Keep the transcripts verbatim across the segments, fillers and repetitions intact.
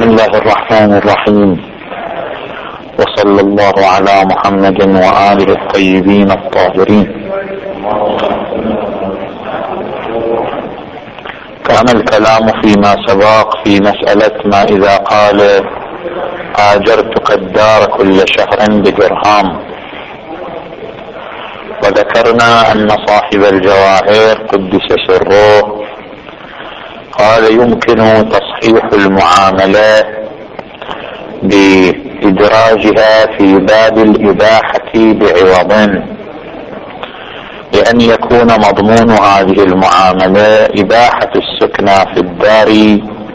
بسم الله الرحمن الرحيم، وصلى الله على محمد وآله الطيبين الطاهرين. كان الكلام فيما سبق في مسألة ما إذا قال آجرتك الدار كل شهر بدرهم، وذكرنا أن صاحب الجواهر قدس سره قال يمكن تصحيح المعاملة بإدراجها في باب الإباحة بعوض، لأن يكون مضمون هذه المعاملة إباحة السكنى في الدار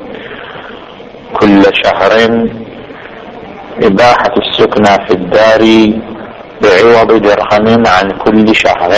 كل شهر، إباحة السكنى في الدار بعوض درهم عن كل شهر.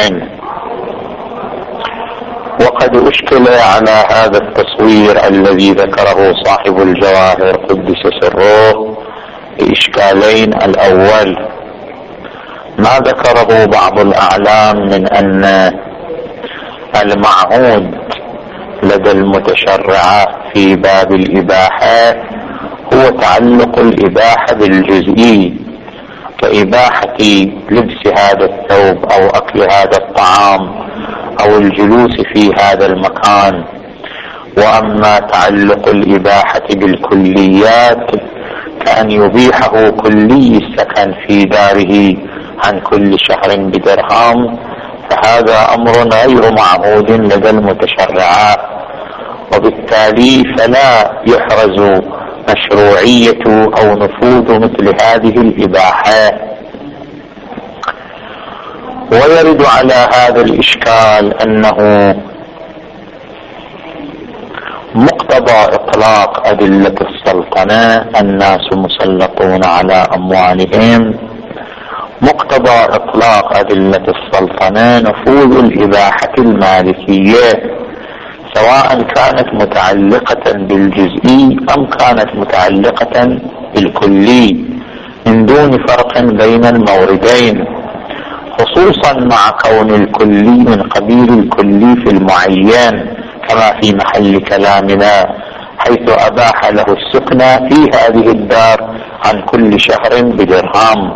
وقد أشكل على هذا التصوير الذي ذكره صاحب الجواهر قدس سره بإشكالين. الأول ما ذكره بعض الأعلام من أن المعهود لدى المتشرعة في باب الإباحة هو تعلق الإباحة بالجزئي، كإباحة لبس هذا الثوب أو أكل هذا الطعام أو الجلوس في هذا المكان. وأما تعلق الإباحة بالكليات كأن يبيحه كلي السكن في داره عن كل شهر بدرهم، فهذا أمر غير معهود لدى المتشرعات، وبالتالي فلا يحرز مشروعية أو نفوذ مثل هذه الإباحة. ويرد على هذا الإشكال أنه مقتضى إطلاق أدلة السلطنة الناس مسلطون على أموالهم، مقتضى إطلاق أدلة السلطنة نفوذ الإباحة المالكية، سواء كانت متعلقة بالجزئي أم كانت متعلقة بالكلي، من دون فرق بين الموردين، خصوصا مع كون الكلي من قبيل الكلي في المعين، كما في محل كلامنا حيث أباح له السكنى في هذه الدار عن كل شهر بدرهم.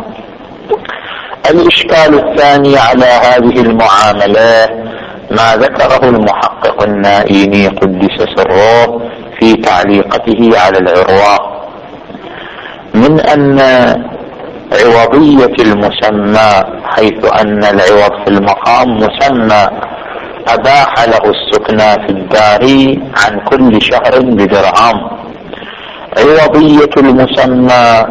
الإشكال الثاني على هذه المعاملة ما ذكره المحقق النائيني قدس سره في تعليقته على العروة، من أن عوضية المسمى، حيث أن العوض في المقام مسمى أباح له السكنى في الدار عن كل شهر بدرهم. عوضية المسمى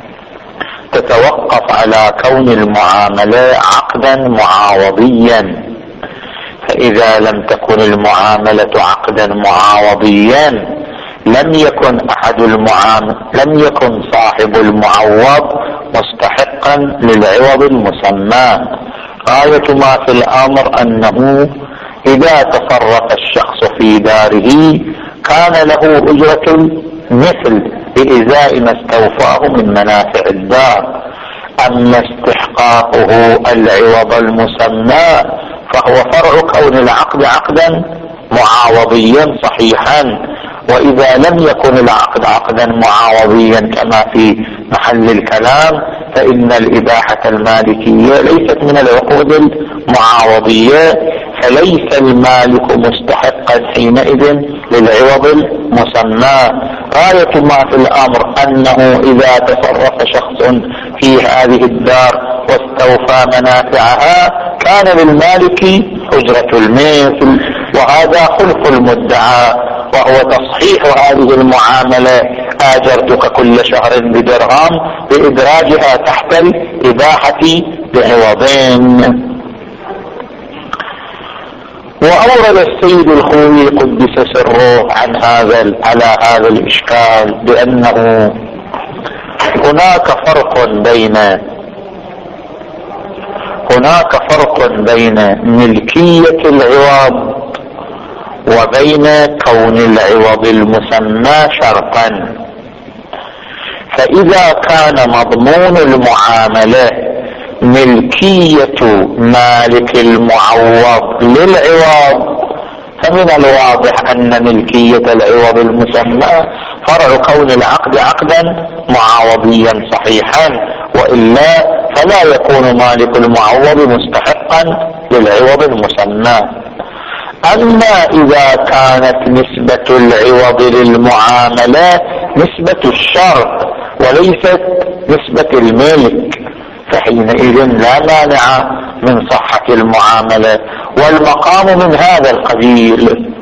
تتوقف على كون المعاملة عقدا معاوضيا، فإذا لم تكن المعاملة عقدا معاوضيا لم يكن أحد المعامل لم يكن صاحب المعوض مستحقا للعوض المسمى. غاية ما في الأمر أنه إذا تصرف الشخص في داره كان له أجرة مثل بإزاء ما استوفاه من منافع الدار. أما استحقاقه العوض المسمى فهو فرع كون العقد عقدا معاوضيا صحيحا، وإذا لم يكن العقد عقدا معاوضيا كما في محل الكلام فإن الإباحة المالكية ليست من العقود المعاوضية، فليس المالك مستحقا حينئذ للعوض المسمى. غاية ما في الأمر أنه إذا تصرف شخص في هذه الدار واستوفى منافعها كان للمالك أجرة المثل، وهذا خلف المدعى، وهو تصحيح هذه المعاملة آجرتك كل شهر بدرهم بإدراجها تحت الإباحة بعوضين. وأورد السيد الخوي قدس سره عن هذا على هذا الإشكال بأنه هناك فرق بين هناك فرق بين ملكية العوض وبين كون العوض المسمى شرطا. فإذا كان مضمون المعاملة ملكية مالك المعوض للعوض فمن الواضح أن ملكية العوض المسمى فرع كون العقد عقدا معاوضيا صحيحا، وإلا فلا يكون مالك المعوض مستحقا للعوض المسمى. أما إذا كانت نسبة العوض للمعاملة نسبة الشرط وليست نسبة الملك، فحينئذ لا مانع من صحة المعاملة، والمقام من هذا القبيل.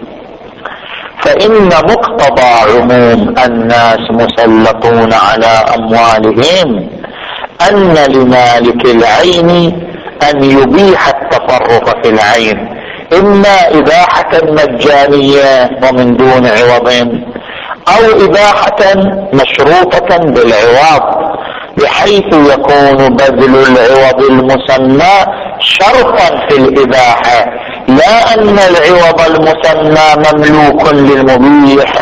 فإن مقتضى عموم الناس مسلطون على أموالهم أن لمالك العين أن يبيح التصرف في العين، إما إباحة مجانية ومن دون عوض، أو إباحة مشروطة بالعوض، بحيث يكون بذل العوض المسمى شرطا في الإباحة، لا أن العوض المسمى مملوك للمبيح.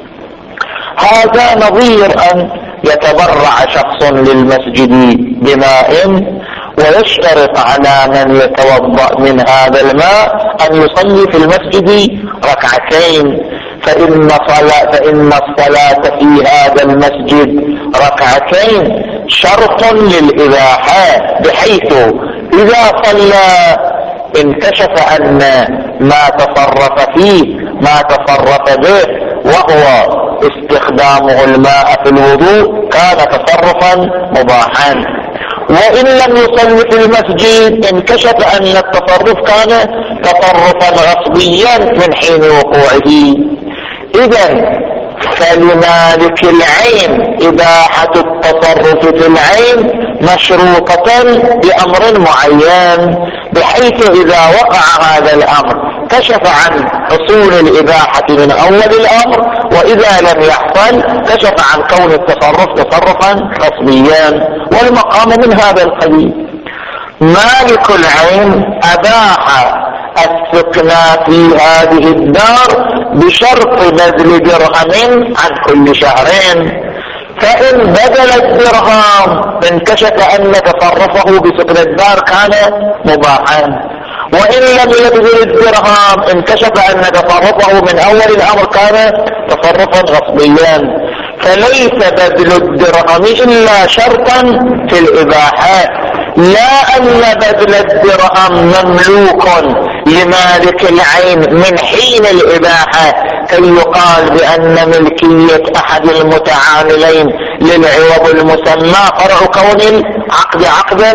هذا نظير أن يتبرع شخص للمسجد بماء ويشترط على من يتوضأ من هذا الماء أن يصلي في المسجد ركعتين، فإن صلاة فإن الصلاة في هذا المسجد ركعتين شرط للإباحة، بحيث إذا صلى انكشف أن ما تصرف فيه ما تصرف به وهو استخدامه الماء في الوضوء كان تصرفا مباحا، وإن لم يصلي في المسجد انكشف أن التصرف كان تصرفا غصبيا من حين وقوعه. إذن فلمالك العين إباحة التصرف في العين مشروطة بأمر معين، بحيث إذا وقع هذا الأمر كشف عن حصول الإباحة من أول الأمر، وإذا لم يحصل كشف عن كون التصرف تصرفا غصبيا، والمقام من هذا القبيل. مالك العين أباح السكن في هذه الدار بشرط بذل درهم عن كل شهرين، فإن بذل الدرهم انكشف أن تصرفه بسكن الدار كان مباحا، وإن لم يبذل الدرهم انكشف أن تصرفه من أول الأمر كان تصرفا غصبيا. فليس بذل الدرهم إلا شرطا في الإباحة، لا أن بذل الدرهم مملوك لمالك العين من حين الإباحة كي يقال بأن ملكية أحد المتعاملين للعوض المسمى فرع كون العقد عقدا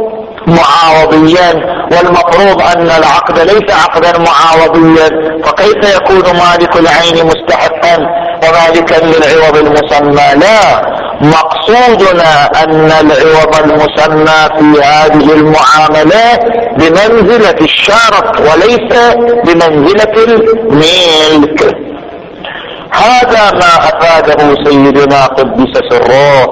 معاوضيا، والمفروض أن العقد ليس عقدا معاوضيا، فكيف يكون مالك العين مستحقا ومالكا للعوض المسمى؟ لا، مقصودنا أن العوض المسمى في هذه المعاملات بمنزلة الشرط وليس بمنزلة الملك. هذا ما أفاده سيدنا قدس سره،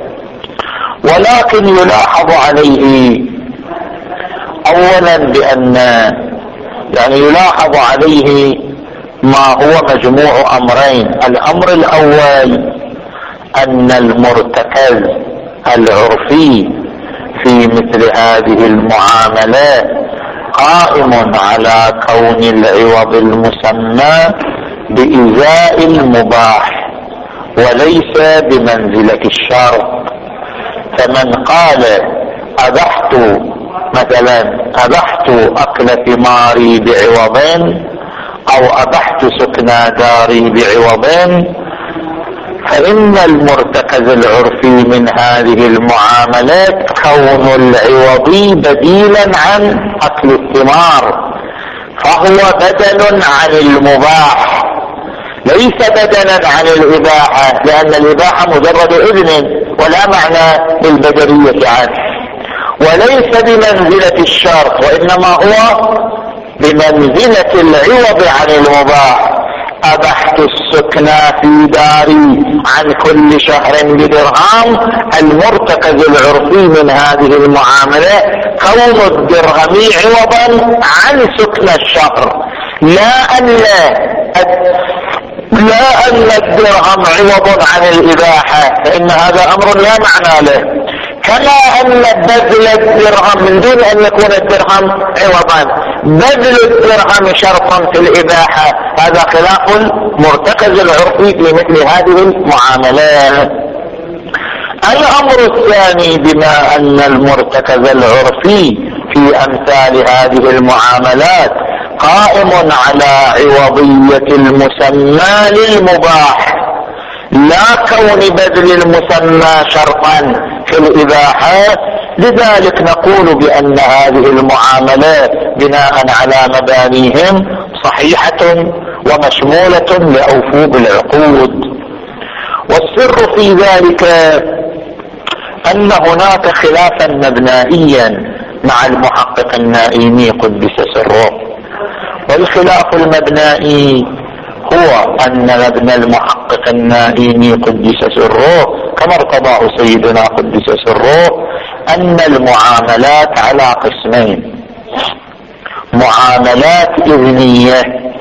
ولكن يلاحظ عليه أولا بأن يعني يلاحظ عليه ما هو مجموع أمرين. الأمر الأول أن المرتكز العرفي في مثل هذه المعاملات قائم على كون العوض المسمى بإزاء المباح وليس بمنزلة الشرط. فمن قال أبحت مثلا أبحت أكل ثماري بعوضين أو أبحت سكنى داري بعوضين، فإن المرتكز العرفي من هذه المعاملات كون العوضي بديلا عن أكل الثمار، فهو بدل عن المباح ليس بدلا عن الإباحة، لأن الإباحة مجرد إذن ولا معنى للبدلية عنه، وليس بمنزلة الشرط، وإنما هو بمنزلة العوض عن المباح. أبحت السكن في داري عن كل شهر بدرهم، المرتكز العرفي من هذه المعاملة كون الدرهم عوضا عن سكن الشهر، لا أن لا أن الدرهم عوض عن الإباحة، فإن هذا أمر لا معنى له. كما أن بذل الدرهم من دون أن يكون الدرهم عوضا، بذل الدرهم شرطا في الإباحة، هذا خلاف المرتكز العرفي في مثل هذه المعاملات. الأمر الثاني، بما أن المرتكز العرفي في أمثال هذه المعاملات قائم على عوضية المسمى للمباح، لا كون بذل المسمى شرطا في الإباحة، لذلك نقول بأن هذه المعاملات بناء على مبانيهم صحيحة ومشمولة لأوفوا بالعقود. والسر في ذلك أن هناك خلافا مبنائيا مع المحقق النائمي قدس سره، والخلاف المبنائي هو أن مبنى المحقق النائمي قدس سره كما ارتضاه سيدنا قدس سره أن المعاملات على قسمين: معاملات إذنية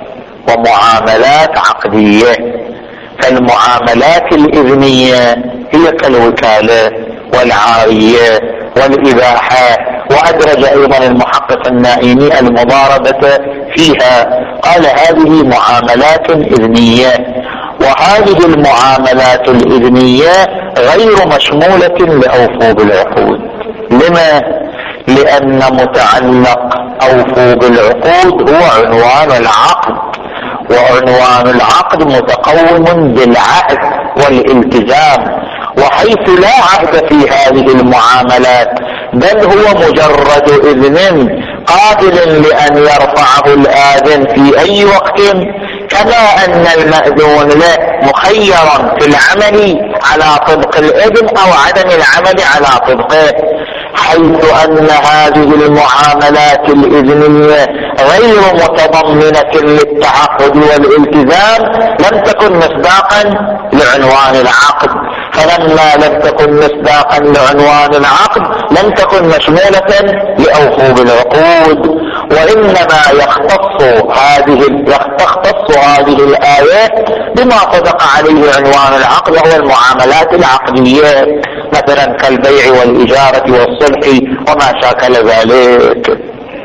ومعاملات عقدية. فالمعاملات الإذنية هي كالوكالة والعارية والإباحة، وأدرج أيضا المحقق النائمي المضاربة فيها، قال هذه معاملات إذنية. وهذه المعاملات الإذنية غير مشمولة لأوفوا بالعقود. لما؟ لأن متعلق أوفوا بالعقود هو عنوان العقد، وعنوان العقد متقوم بالعهد والالتزام، وحيث لا عهد في هذه المعاملات بل هو مجرد إذن قابل لأن يرفعه الآذن في أي وقت، كما أن المأذون له مخيرا في العمل على طبق الإذن أو عدم العمل على طبقه، حيث أن هذه المعاملات الإذنية غير متضمنة للتعهد والالتزام لم تكن مصداقا لعنوان العقد. فلما لم تكن مصداقا لعنوان العقد لم تكن مشمولة لأوفوا بالعقود، وإنما يختص هذه تختص هذه الآيات بما صدق عليه عنوان العقد، وهو المعاملات العقدية، مثلا كالبيع والإجارة والصلح وما شاكل ذلك.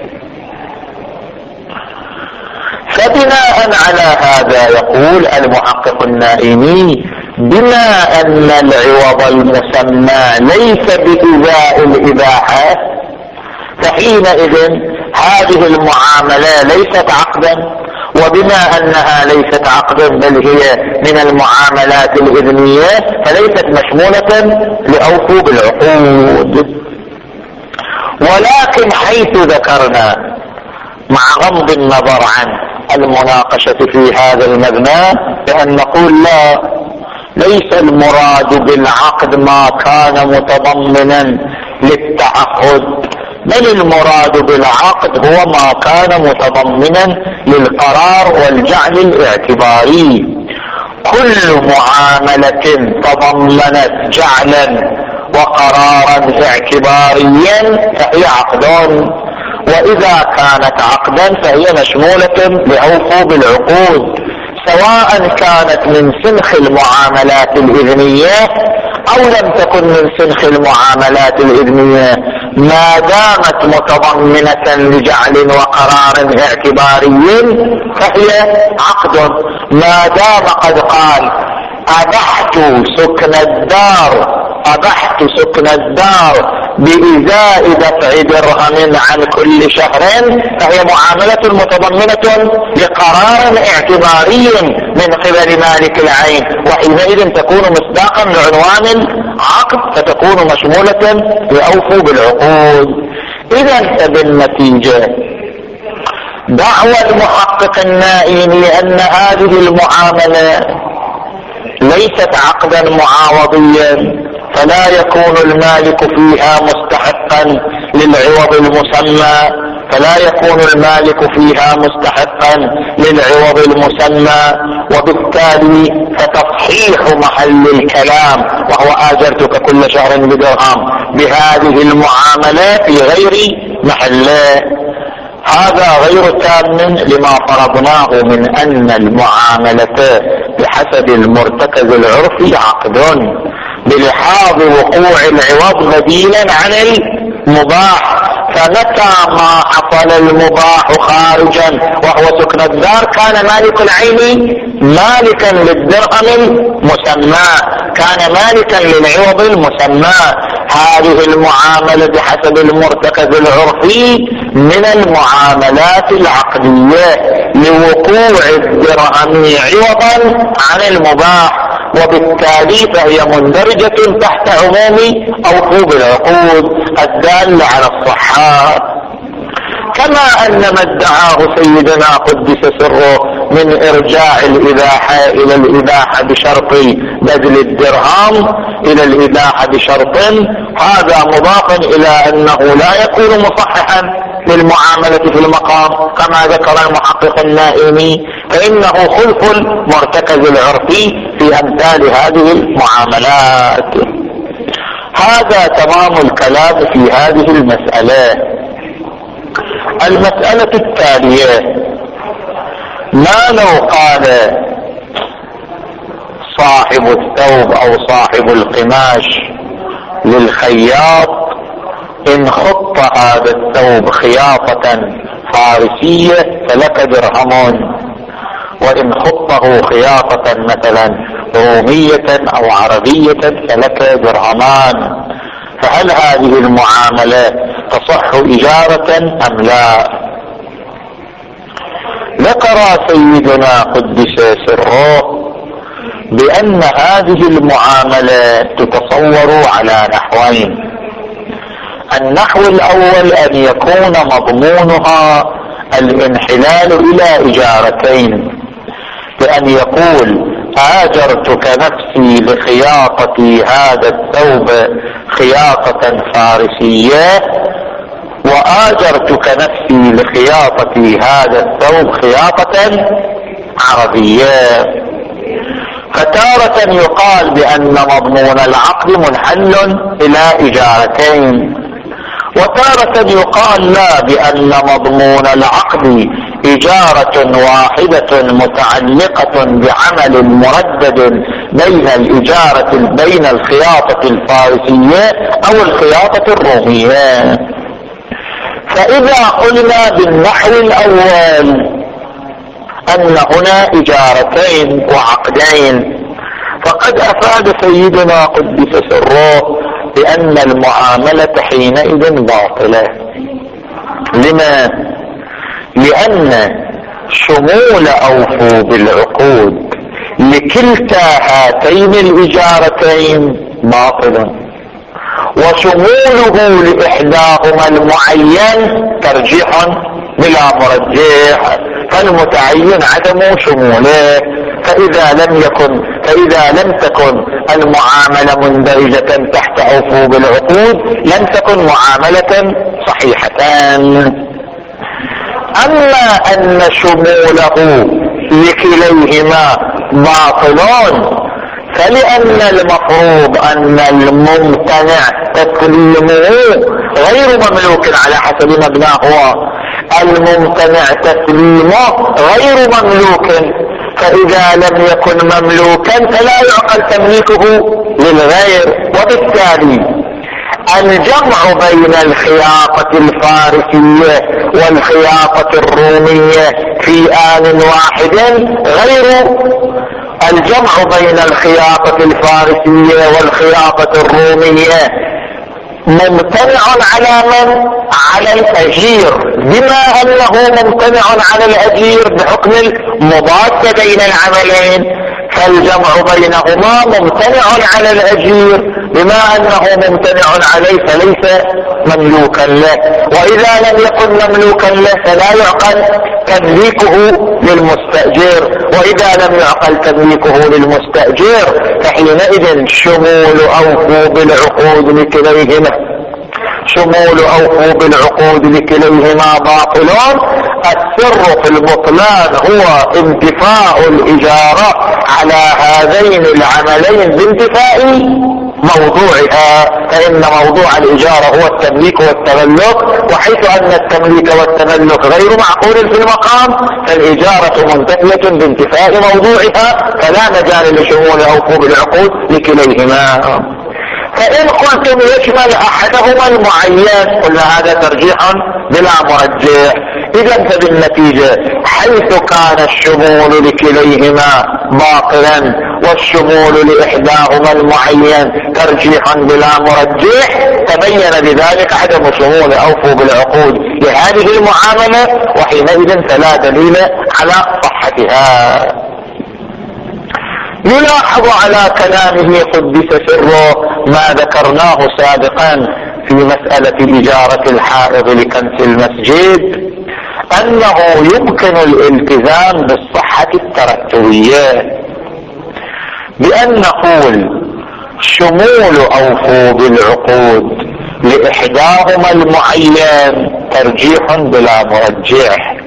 فبناء على هذا يقول المحقق النائمي: بما أن العوض المسمى ليس بإزاء الإباحة، فحينئذ هذه المعاملة ليست عقدا، وبما أنها ليست عقدا بل هي من المعاملات الإذنية فليست مشمولة لأوفوا بالعقود. ولكن حيث ذكرنا مع غض النظر عن المناقشة في هذا المبنى بأن نقول لا، ليس المراد بالعقد ما كان متضمنا للتعهد، بل المراد بالعقد هو ما كان متضمنا للقرار والجعل الاعتباري. كل معاملة تضمنت جعلا وقرارا اعتباريا فهي عقد، وإذا كانت عقدا فهي مشمولة لأوفوا بالعقود، سواء كانت من سنخ المعاملات الإذنية أو لم تكن من سنخ المعاملات الإذنية، ما دامت متضمنة لجعل وقرار اعتباري فهي عقد. ما دام قد قال أبحت سكن الدار أبحت سكن الدار بإزاء دفع درهم عن كل شهر، فهي معاملة متضمنة لقرار اعتباري من قبل مالك العين، وحينئذ تكون مصداقا لعنوان العقد فتكون مشمولة لأوفوا بالعقود. إذا فبالنتيجة دعوى المحقق النائمي أن هذه المعاملة ليست عقدا معاوضيا، فلا يكون المالك فيها مستحقا للعوض المسمى فلا يكون المالك فيها مستحقا للعوض المسمى وبالتالي فتصحيح محل الكلام وهو آجرتك كل شهر بدرهم بهذه المعاملة في غير محله، هذا غير تام لما فرضناه من أن المعاملة بحسب المرتكز العرفي عقد، بلحاظ وقوع العوض بديلا عن المباح. فمتى ما حصل المباح خارجا وهو سكن الدار كان مالك العين مالكا للدرهم المسمى، كان مالكا للعوض المسمى. هذه المعاملة بحسب المرتكز العرفي من المعاملات العقدية لوقوع الدرهم عوضا عن المباح، وبالتالي فهي مندرجة تحت عموم أوفوا بالعقود الدالة على الصحة. كما أن ما ادعاه سيدنا قدس سره من إرجاع الإباحة إلى الإباحة بشرط بذل الدرهم إلى الإباحة بشرط، هذا مضاف إلى أنه لا يكون مصححا للمعاملة في المقام كما ذكر المحقق النائمي، فإنه خلف المرتكز العرفي في أمثال هذه المعاملات. هذا تمام الكلام في هذه المسألة. المسألة التالية: ما لو قال صاحب الثوب أو صاحب القماش للخياط: إن خط هذا الثوب خياطة فارسية فلك درهم، وإن خطه خياطة مثلا رومية أو عربية فلك درهمان، فهل هذه المعاملة تصح إجارة أم لا؟ ذكر سيدنا قدس سره بأن هذه المعاملة تتصور على نحوين. النحو الأول أن يكون مضمونها الانحلال إلى إجارتين، بأن يقول: آجرتك نفسي لخياطة هذا الثوب خياطة فارسية، وآجرتك نفسي لخياطة هذا الثوب خياطة عربية. فتارة يقال بأن مضمون العقد منحل إلى إجارتين، وتارة يقال لا، بأن مضمون العقد إجارة واحدة متعلقة بعمل مردد بين الإجارة بين الخياطة الفارسية أو الخياطة الرومية. فإذا قلنا بالنحو الأول أن هنا إجارتين وعقدين، فقد أفاد سيدنا قدس سره بأن المعاملة حينئذ باطلة. لما؟ لأن شمول أوفوا بالعقود لكلتا هاتين الإجارتين باطل، وشموله لإحداهما المعين ترجيح بلا مرجح، فالمتعين عدم شموله. فإذا لم يكن فإذا لم تكن المعاملة مندرجة تحت أوفوا بالعقود لم تكن معاملة صحيحتان. أما أن شموله لكليهما باطلون، فلأن المفروض أن الممتنع تسليمه غير مملوك على حسب مبناه هو، الممتنع تسليمه غير مملوك، فإذا لم يكن مملوكا فلا يعقل تمليكه للغير. وبالتالي الجمع بين الخياطة الفارسية والخياطة الرومية في آن واحد غير الجمع بين الخياطة الفارسية والخياطة الرومية ممتنع على من؟ على الأجير، بما أنه ممتنع على الأجير بحكم المضاد بين العملين، فالجمع بينهما ممتنع على الأجير بما أنه ممتنع عليه فليس مملوكا له. وإذا لم يكن مملوكا له فلا يعقل تمليكه للمستأجر، وإذا لم يعقل تمليكه للمستأجر فحينئذ شمول أوفوا بالعقود لكليهما شمول أوفوا بالعقود لكليهما باطلون. السر في البطلان هو انتفاء الإجارة على هذين العملين بانتفاء موضوعها، فإن موضوع الإجارة هو التمليك والتملك، وحيث أن التمليك والتملك غير معقول في المقام فالإجارة منتفية بانتفاء موضوعها، فلا مجال لشمول أوفوا بالعقود لكليهما. فإن قلتم يشمل أحدهما المعين قلنا هذا ترجيح بلا مرجح. إذا فبالنتيجة حيث كان الشمول لكليهما باطلا والشمول لإحداهما المعين ترجيح بلا مرجح، تبين بذلك عدم شمول أوفوا بالعقود لهذه المعاملة، وحينئذ فلا دليل على صحتها. يلاحظ على كلامه قدس سره ما ذكرناه سابقا في مسألة إجارة الحائض لكنس المسجد، أنه يمكن الالتزام بالصحة الترتبية بأن نقول شمول أوفوا بالعقود لإحداهما المعين ترجيح بلا مرجح،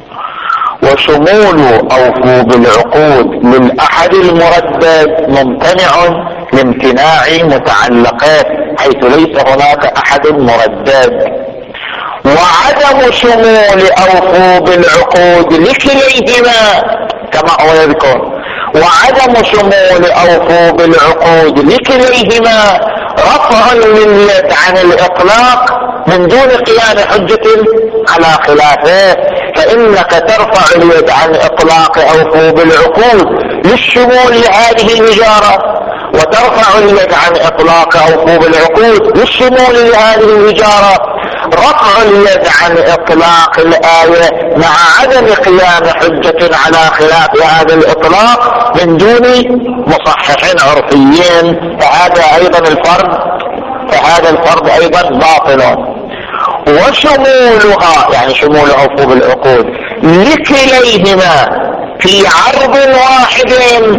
وشمول أوفوا بالعقود للأحد المردد ممتنع لامتناع متعلقات حيث ليس هناك أحد مردد. وعدم شمول أوفوا بالعقود لكليهما كما هو يذكر، وعدم شمول أوفوا بالعقود لكليهما رفع لليد عن الإطلاق من دون قيام حجة على خلافه، فإنك ترفع اليد عن إطلاق أوفوا بالعقود للشمول لهذه الإجارة، وترفع اليد عن إطلاق أوفوا بالعقود للشمول لهذه الإجارة. رفع اليد عن إطلاق الآية مع عدم قيام حجة على خلاف هذا الإطلاق من دون مصحح عرفيين، فهذا أيضا الفرض فهذا الفرض أيضا باطل. وشمولها يعني شمول أوفوا بالعقود لكليهما في عرض واحد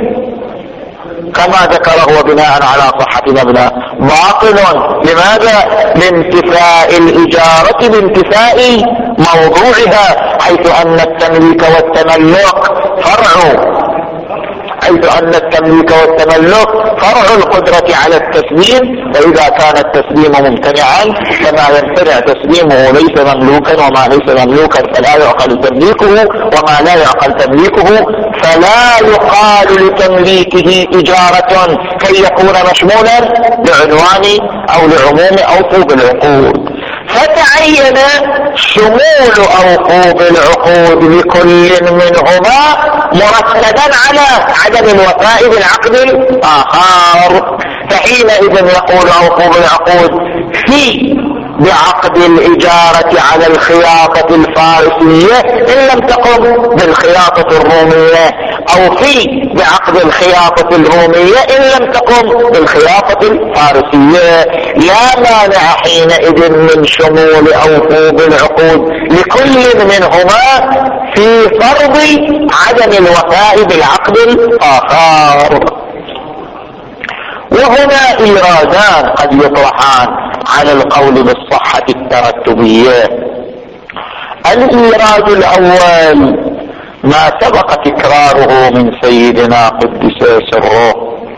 كما ذكره وبناء على صحة مبنى باطل. لماذا؟ لانتفاء الإجارة بانتفاء موضوعها، حيث أن التمليك والتملك فرع حيث أن التمليك والتملك فرع القدرة على التسليم، وإذا كان التسليم ممتنعا فما يمتنع تسليمه ليس مملوكا، وما ليس مملوكا فلا يعقل تمليكه، وما لا يعقل تمليكه فلا يقال لتمليكه إجارة كي يكون مشمولا لعنوان أو لعموم أوفوا بالعقود. فتعين شمول أوفوا بالعقود لكل منهما مرتبا على عدم الوفاء بالعقد الآخر، فحينئذ يقول أوفوا بالعقود في بعقد الإجارة على الخياطة الفارسية إن لم تقم بالخياطة الرومية، أو في بعقد الخياطة الرومية إن لم تقم بالخياطة الفارسية. لا مانع حينئذ من شمول أوفوا بالعقود لكل منهما في فرض عدم الوفاء بالعقد الآخر. وهنا إيرادان قد يطرحان على القول بالصحة الترتبية. الإيراد الأول ما سبق تكراره من سيدنا قدس سره،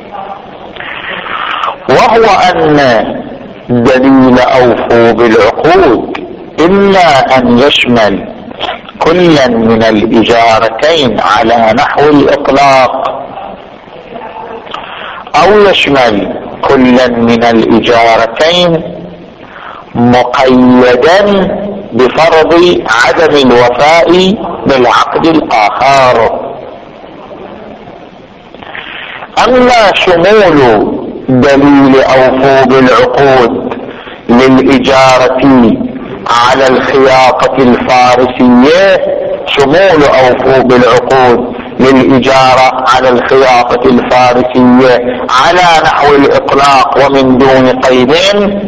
وهو أن دليل أوفوا بالعقود إما أن يشمل كلا من الإجارتين على نحو الإطلاق، أو يشمل كلا من الإجارتين مقيدا بفرض عدم الوفاء بالعقد الآخر. أما شمول دليل أوفوا بالعقود للإجارة على الخياطة الفارسية، شمول أوفوا بالعقود للإجارة على الخياطة الفارسية على نحو الإطلاق ومن دون قيدين،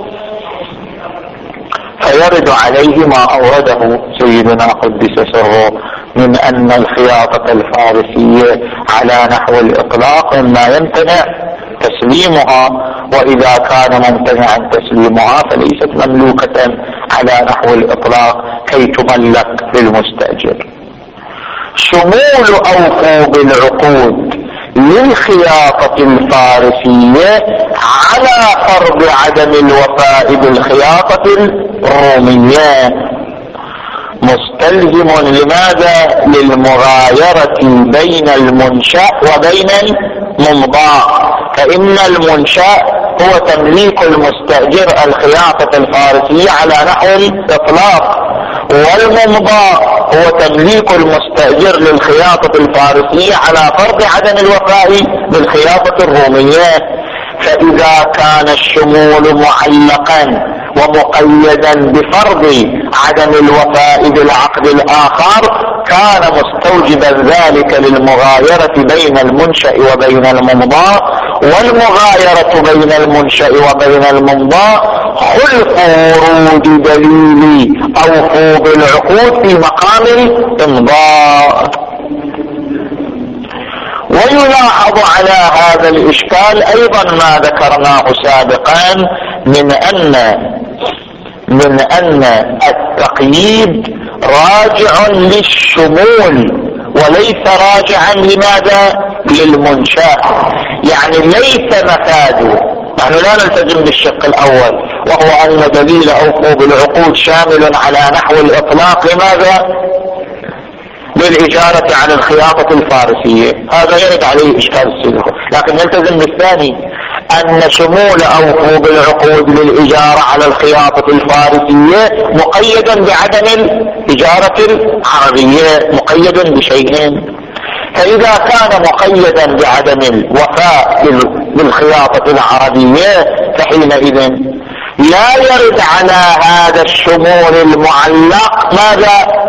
فيرد عليه ما أورده سيدنا قدس سره من أن الخياطة الفارسية على نحو الإطلاق مما يمتنع تسليمها، وإذا كان ممتنعا تسليمها فليست مملوكة على نحو الإطلاق كي تملك للمستأجر. شمول أوفوا بالعقود للخياطة الفارسية على فرض عدم الوفاء بالخياطة الرومية مستلزم لماذا؟ للمغايرة بين المنشأ وبين الممضى، فإن المنشأ هو تمليك المستأجر الخياطة الفارسية على نحو الإطلاق، والممضى هو تمليك المستأجر للخياطة الفارسية على فرض عدم الوفاء بالخياطة الرومية. فإذا كان الشمول معلقا ومقيدا بفرض عدم الوفاء بالعقد الآخر كان مستوجبا ذلك للمغايرة بين المنشأ وبين الممضى، والمغايرة بين المنشأ وبين الممضى خلف ورود دليل أوفوا بالعقود في مقام الإمضاء. ويلاحظ على هذا الإشكال أيضا ما ذكرناه سابقا من أن من أن التقييد راجع للشمول وليس راجعا لماذا؟ للمنشأ. يعني ليس مفاده، نحن لا نلتزم بالشق الأول وهو أن دليل أوفوا بالعقود شامل على نحو الإطلاق لماذا؟ للإجارة على الخياطة الفارسية، هذا يرد عليه إشكال السلوك. لكن نلتزم بالثاني أن شمول أوفوا بالعقود للإجارة على الخياطة الفارسية مقيدا بعدم الإجارة العربية، مقيدا بشيئين. فإذا كان مقيدا بعدم الوفاء بالخياطة العربية فحينئذ لا يرد على هذا الشمول المعلق ماذا؟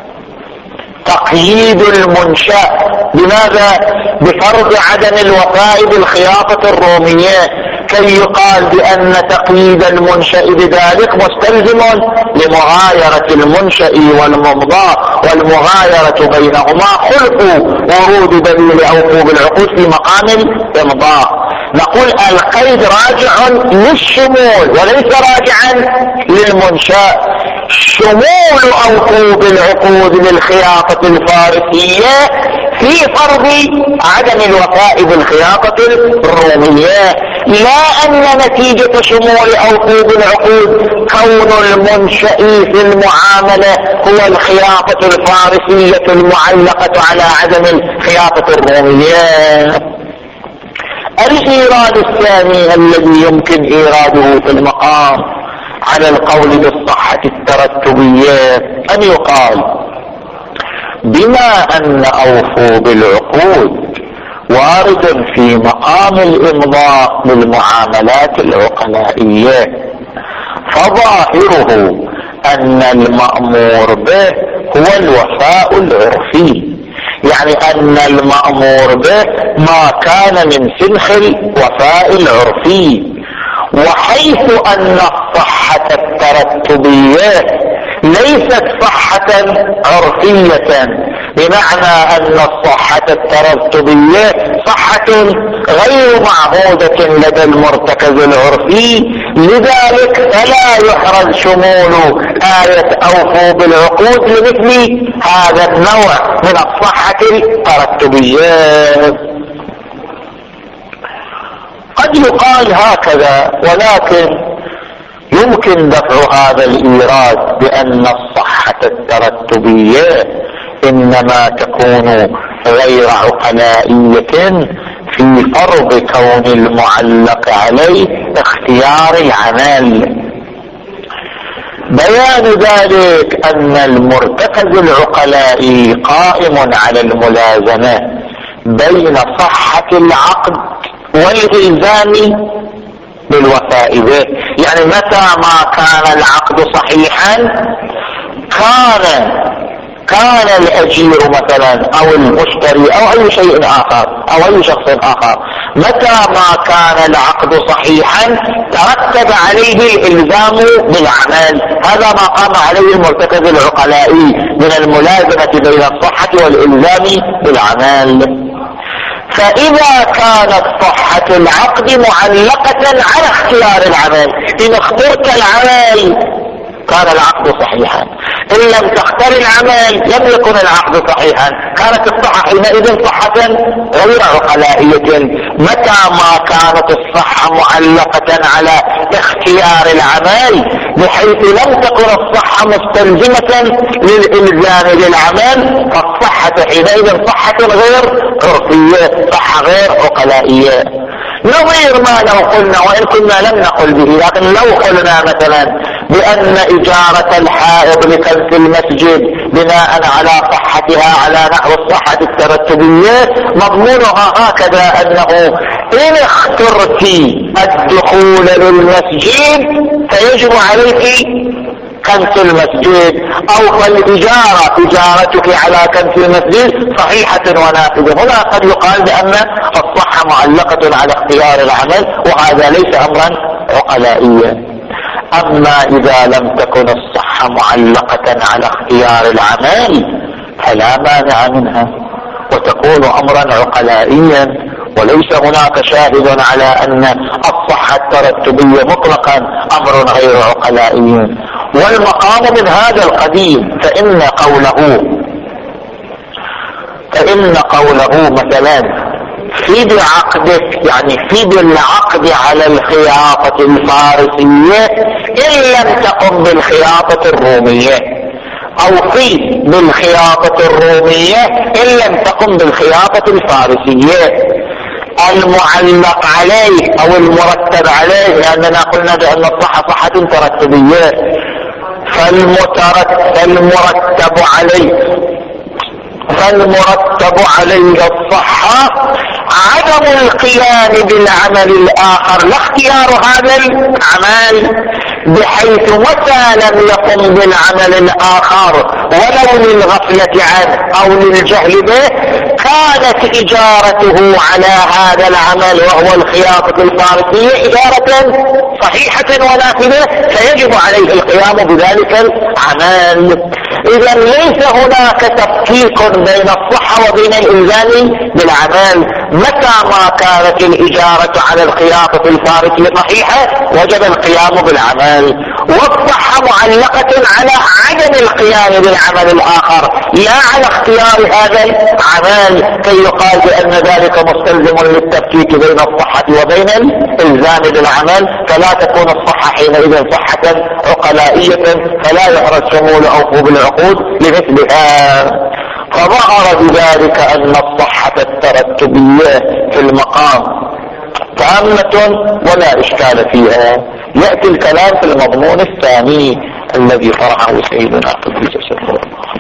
تقييد المنشأ. لماذا؟ بفرض عدم الوفاء بالخياطة الرومية، كي يقال بأن تقييد المنشأ بذلك مستلزم لمغايرة المنشأ والممضى، والمغايرة بينهما خلف ورود دليل أوفوا بالعقود في مقام الإمضاء. نقول القيد راجع للشمول وليس راجعا للمنشأ. شمول أوفوا بالعقود للخياطة الفارسية في فرض عدم الوفاء بالخياطة الرومية، لا أن نتيجة شمول أوفوا بالعقود كون المنشأ في المعاملة هو الخياطة الفارسية المعلقة على عدم الخياطة الرومية. الإيراد الثاني الذي يمكن إيراده في المقام على القول بالصحة الترتبية أن يقال بما أن أوفوا بالعقود وارد في مقام الإمضاء بالمعاملات العقلائية، فظاهره أن المأمور به هو الوفاء العرفي، يعني أن المأمور به ما كان من سنخ الوفاء العرفي. وحيث أن الصحة الترتبية ليست صحة عرفية، بمعنى أن الصحة الترتبية صحة غير معهودة لدى المرتكز العرفي، لذلك فلا يحرز شمول آية أوفوا بالعقود لمثل هذا النوع من الصحة الترتبية. قد يقال هكذا، ولكن يمكن دفع هذا الإيراد بأن الصحة الترتبية إنما تكون غير عقلائية في فرض كون المعلق عليه اختيار العمل. بيان ذلك أن المرتكز العقلائي قائم على الملازمة بين صحة العقد والإلزام بالوفاء به. يعني متى ما كان العقد صحيحا كان كان الأجير مثلا أو المشتري أو أي شيء آخر أو أي شخص آخر، متى ما كان العقد صحيحا ترتب عليه الإلزام بالعمل. هذا ما قام عليه المرتكز العقلائي من الملازمة بين الصحة والإلزام بالعمل. فإذا كانت صحة العقد معلقة على اختيار العمل، إن اخترت العمل كان العقد صحيحا، إن لم تختار العمل لم يكن العقد صحيحا، كانت الصحة حينئذ صحة غير عقلائية. متى ما كانت الصحة معلقة على اختيار العمل بحيث لم تكن الصحة مستلزمة للإلزام بالعمل، فالصحة حينئذ صحة غير عرفية، صحة غير عقلائية. نظير ما لو قلنا، وإن كنا لم نقل به، لكن لو قلنا مثلا بأن إجارة الحائض لكنس المسجد بناء على صحتها على نحو الصحة الترتبية مضمونها هكذا، أنه إن اخترت الدخول للمسجد فيجب عليك كنس المسجد، أو فالإجارة إجارتك على كنس المسجد صحيحة ونافذة. هنا قد يقال بأن الصحة معلقة على اختيار العمل، وهذا ليس أمرا عقلائيا. أما إذا لم تكن الصحة معلقة على اختيار العمل فلا مانع منها، وتكون أمرا عقلائيا، وليس هناك شاهد على أن الصحة الترتبية مطلقا أمر غير عقلائي. والمقام من هذا القديم، فإن قوله فإن قوله مثلا في بعقدك، يعني في بالعقد على الخياطة الفارسية إن لم تقم بالخياطة الرومية، أو في بالخياطة الرومية إن لم تقم بالخياطة الفارسية. المعلق عليه أو المرتب عليه، لأننا قلنا بأن الصحة صحة ترتبية، فالمترتب فالمرتب عليه فالمرتب عليه الصحة عدم القيام بالعمل الآخر، لا اختيار هذا العمل، بحيث متى لم يقم بالعمل الآخر ولو للغفلة عنه أو للجهل به كانت إجارته على هذا العمل وهو الخياطة الفارسية إجارة صحيحة ونافذة، فيجب عليه القيام بذلك العمل. إذا ليس هناك تفكيك بين الصحة وبين الإلزام بالعمل. متى ما كانت الإجارة على الخياطة الفارسية صحيحة وجب القيام بالعمل، والصحة معلقة على عدم القيام بالعمل الآخر لا على اختيار هذا العمل، كي يقال بأن ذلك مستلزم للتفكيك بين الصحة وبين الإلزام بالعمل، فلا تكون الصحة حينئذ صحة عقلائية، فلا يحرز شمول أوفوا بالعقود لمثلها. فظهر بذلك أن الصحة الترتبية في المقام تامة ولا إشكال فيها. يأتي الكلام في المضمون الثاني الذي طرحه سيدنا قدس سره.